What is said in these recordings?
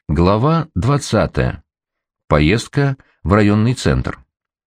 Глава 20. Поездка в районный центр.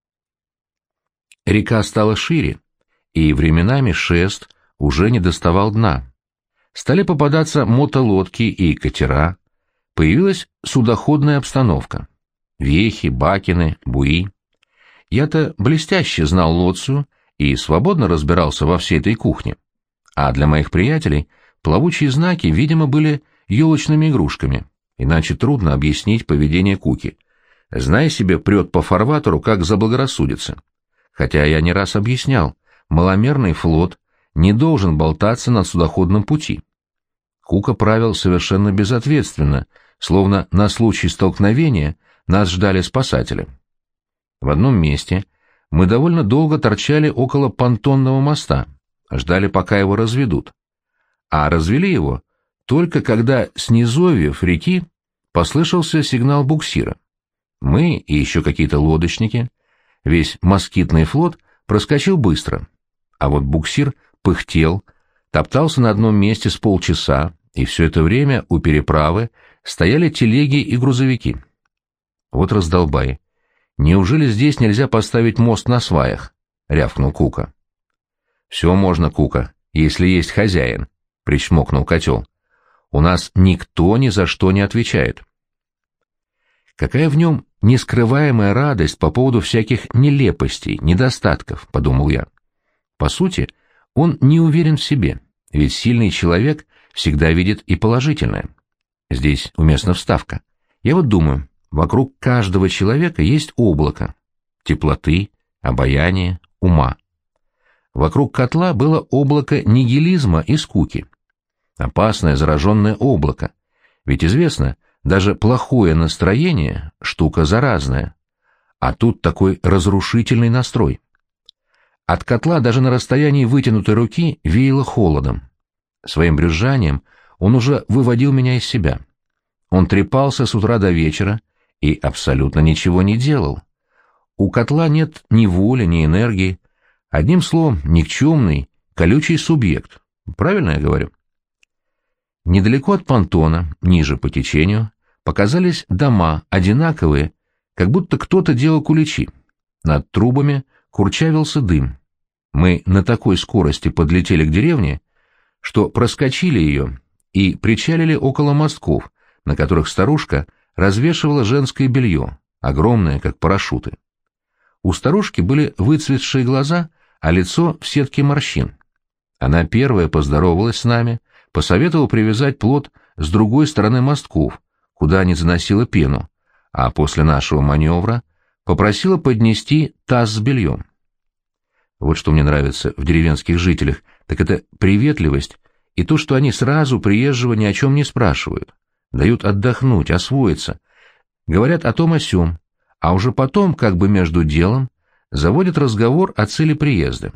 Река стала шире, и временами шест уже не доставал дна. Стали попадаться мотолодки и катера, появилась судоходная обстановка. Вехи, бакины, буи. Я-то блестяще знал Лоцию и свободно разбирался во всей этой кухне. А для моих приятелей плавучие знаки, видимо, были елочными игрушками. Иначе трудно объяснить поведение Куки. Знай себе, прет по фарватеру, как заблагорассудится. Хотя я не раз объяснял, маломерный флот не должен болтаться на судоходном пути. Кука правил совершенно безответственно, словно на случай столкновения нас ждали спасатели. В одном месте мы довольно долго торчали около понтонного моста, ждали, пока его разведут. А развели его только когда с низовьев реки послышался сигнал буксира. Мы и еще какие-то лодочники, весь москитный флот проскочил быстро, а вот буксир пыхтел, топтался на одном месте с полчаса, и все это время у переправы стояли телеги и грузовики. Вот раздолбай. Неужели здесь нельзя поставить мост на сваях? — рявкнул Кука. — Все можно, Кука, если есть хозяин, — причмокнул котел. У нас никто ни за что не отвечает. Какая в нем нескрываемая радость по поводу всяких нелепостей, недостатков, — подумал я. По сути, он не уверен в себе, ведь сильный человек всегда видит и положительное. Здесь уместна вставка. Я вот думаю, вокруг каждого человека есть облако теплоты, обаяния, ума. Вокруг котла было облако нигилизма и скуки. Опасное зараженное облако. Ведь известно, даже плохое настроение — штука заразная. А тут такой разрушительный настрой. От котла даже на расстоянии вытянутой руки веяло холодом. Своим брюзжанием он уже выводил меня из себя. Он трепался с утра до вечера и абсолютно ничего не делал. У котла нет ни воли, ни энергии. Одним словом, никчемный, колючий субъект. Правильно я говорю? Недалеко от понтона, ниже по течению, показались дома, одинаковые, как будто кто-то делал куличи. Над трубами курчавился дым. Мы на такой скорости подлетели к деревне, что проскочили ее и причалили около мостков, на которых старушка развешивала женское белье, огромное, как парашюты. У старушки были выцветшие глаза, а лицо в сетке морщин. Она первая поздоровалась с нами, посоветовал привязать плот с другой стороны мостков, куда не заносила пену, а после нашего маневра попросила поднести таз с бельем. Вот что мне нравится в деревенских жителях, так это приветливость и то, что они сразу приезжего ни о чем не спрашивают, дают отдохнуть, освоиться, говорят о том о сём, а уже потом, как бы между делом, заводят разговор о цели приезда.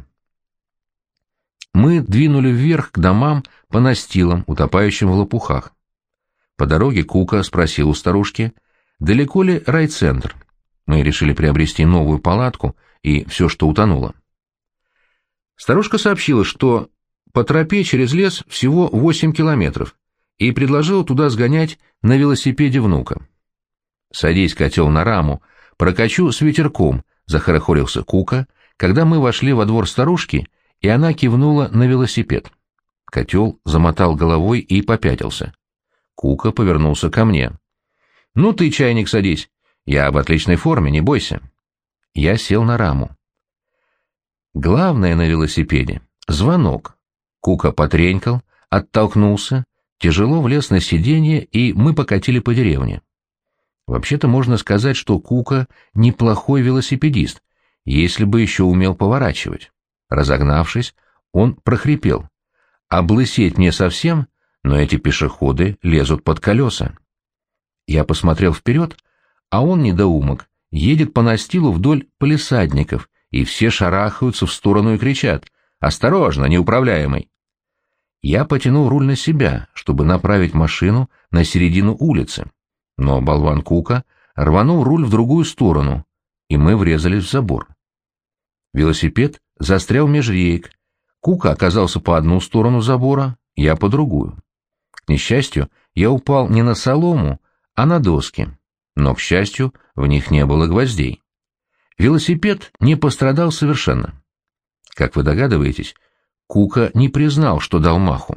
Мы двинули вверх к домам по настилам, утопающим в лопухах. По дороге Кука спросил у старушки, далеко ли райцентр. Мы решили приобрести новую палатку и все, что утонуло. Старушка сообщила, что по тропе через лес всего 8 километров, и предложила туда сгонять на велосипеде внука. «Садись, котел, на раму, прокачу с ветерком», — захорохорился Кука, когда мы вошли во двор старушки, и она кивнула на велосипед. Котел замотал головой и попятился. Кука повернулся ко мне. «Ну ты, чайник, садись. Я в отличной форме, не бойся». Я сел на раму. Главное на велосипеде — звонок. Кука потренькал, оттолкнулся, тяжело влез на сиденье, и мы покатили по деревне. Вообще-то можно сказать, что Кука неплохой велосипедист, если бы еще умел поворачивать. Разогнавшись, он прохрипел: «Облысеть мне совсем, но эти пешеходы лезут под колеса». Я посмотрел вперед, а он, недоумок, едет по настилу вдоль палисадников, и все шарахаются в сторону и кричат: «Осторожно, неуправляемый!» Я потянул руль на себя, чтобы направить машину на середину улицы, но болван Кука рванул руль в другую сторону, и мы врезались в забор. Велосипед застрял меж реек. Кука оказался по одну сторону забора, я по другую. К несчастью, я упал не на солому, а на доски, но, к счастью, в них не было гвоздей. Велосипед не пострадал совершенно. Как вы догадываетесь, Кука не признал, что дал маху.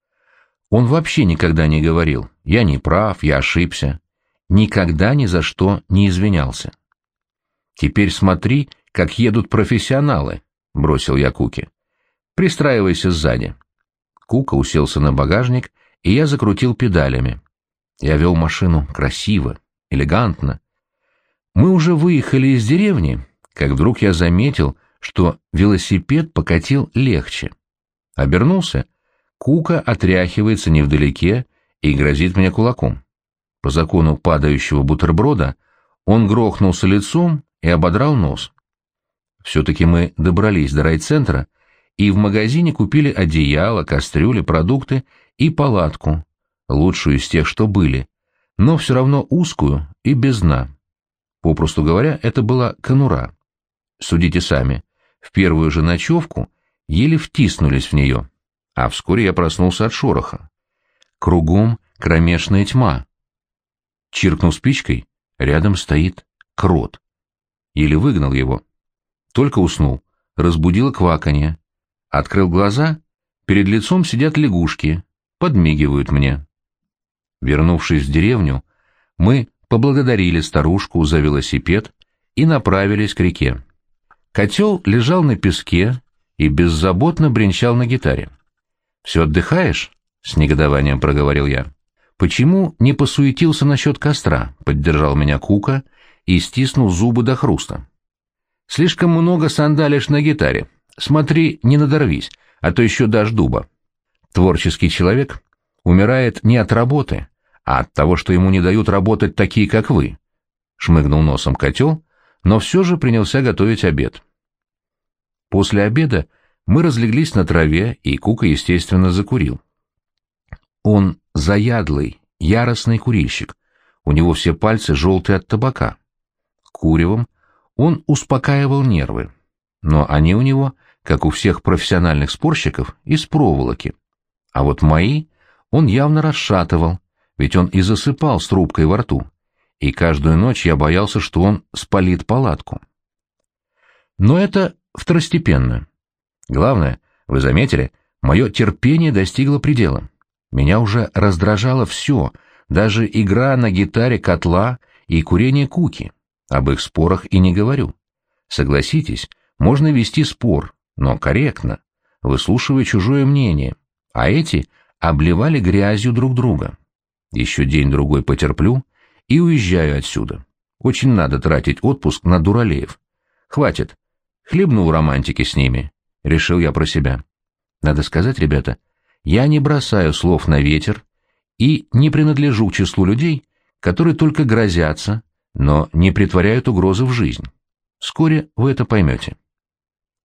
Он вообще никогда не говорил: «Я не прав, я ошибся». Никогда ни за что не извинялся. «Теперь смотри, как едут профессионалы», — бросил я Куке. «Пристраивайся сзади». Кука уселся на багажник, и я закрутил педалями. Я вел машину красиво, элегантно. Мы уже выехали из деревни, как вдруг я заметил, что велосипед покатил легче. Обернулся, Кука отряхивается невдалеке и грозит мне кулаком. По закону падающего бутерброда он грохнулся лицом и ободрал нос. Все-таки мы добрались до райцентра и в магазине купили одеяло, кастрюли, продукты и палатку, лучшую из тех, что были, но все равно узкую и без дна. Попросту говоря, это была конура. Судите сами, в первую же ночевку еле втиснулись в нее, а вскоре я проснулся от шороха. Кругом кромешная тьма. Чиркнув спичкой, рядом стоит крот. Еле выгнал его. Только уснул, разбудило кваканье. Открыл глаза, перед лицом сидят лягушки, подмигивают мне. Вернувшись в деревню, мы поблагодарили старушку за велосипед и направились к реке. Котел лежал на песке и беззаботно бренчал на гитаре. «Все отдыхаешь?» — с негодованием проговорил я. «Почему не посуетился насчет костра?» — поддержал меня Кука и стиснул зубы до хруста. «Слишком много сандалишь на гитаре. Смотри, не надорвись, а то еще дашь дуба». Творческий человек умирает не от работы, а от того, что ему не дают работать такие, как вы. Шмыгнул носом котел, но все же принялся готовить обед. После обеда мы разлеглись на траве, и Кука, естественно, закурил. Он заядлый, яростный курильщик. У него все пальцы желтые от табака. Куревом он успокаивал нервы, но они у него, как у всех профессиональных спорщиков, из проволоки. А вот мои он явно расшатывал, ведь он и засыпал с трубкой во рту, и каждую ночь я боялся, что он спалит палатку. Но это второстепенно. Главное, вы заметили, мое терпение достигло предела. Меня уже раздражало все, даже игра на гитаре котла и курение Куки. Об их спорах и не говорю. Согласитесь, можно вести спор, но корректно, выслушивая чужое мнение, а эти обливали грязью друг друга. Еще день-другой потерплю и уезжаю отсюда. Очень надо тратить отпуск на дуралеев. Хватит. Хлебнул романтики с ними, решил я про себя. Надо сказать, ребята, я не бросаю слов на ветер и не принадлежу к числу людей, которые только грозятся, но не претворяют угрозы в жизнь. Вскоре вы это поймете.